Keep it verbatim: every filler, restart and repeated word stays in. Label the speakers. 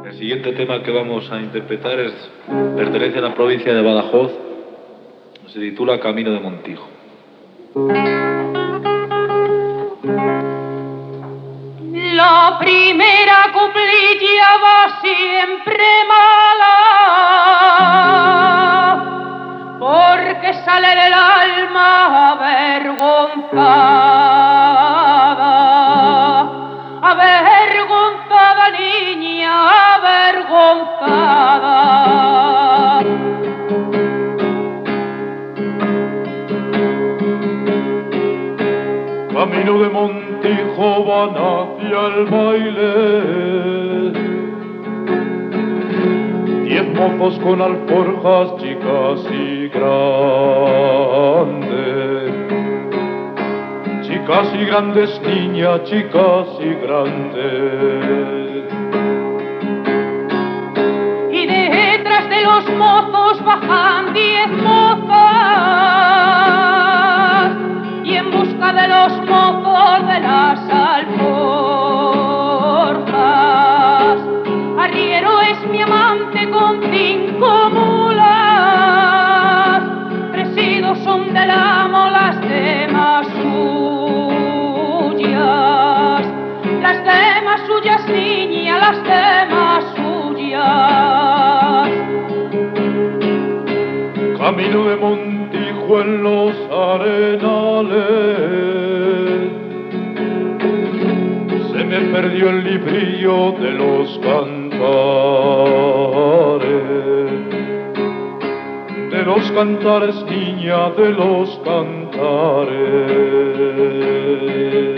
Speaker 1: El siguiente tema que vamos a interpretar es, pertenece a la provincia de Badajoz, se titula Camino de Montijo.
Speaker 2: La primera cuplilla va siempre mala, porque sale del alma avergonzada, avergonzada niña, avergonzada.
Speaker 3: Camino de Montijo van hacia el baile, diez mozos con alforjas, chicas y grandes, chicas y grandes, niñas, chicas y grandes.
Speaker 2: Y detrás de los mozos bajan diez mozas, y en busca de los mozos de las alforjas, arriero es mi amante con cinco mulas, presidos son del amo las demás suyas, las demás suyas niña, las demás suyas.
Speaker 3: Camino de Montijo en los arenales, se me perdió el librillo de los cantares, de los cantares, niña, de los cantares.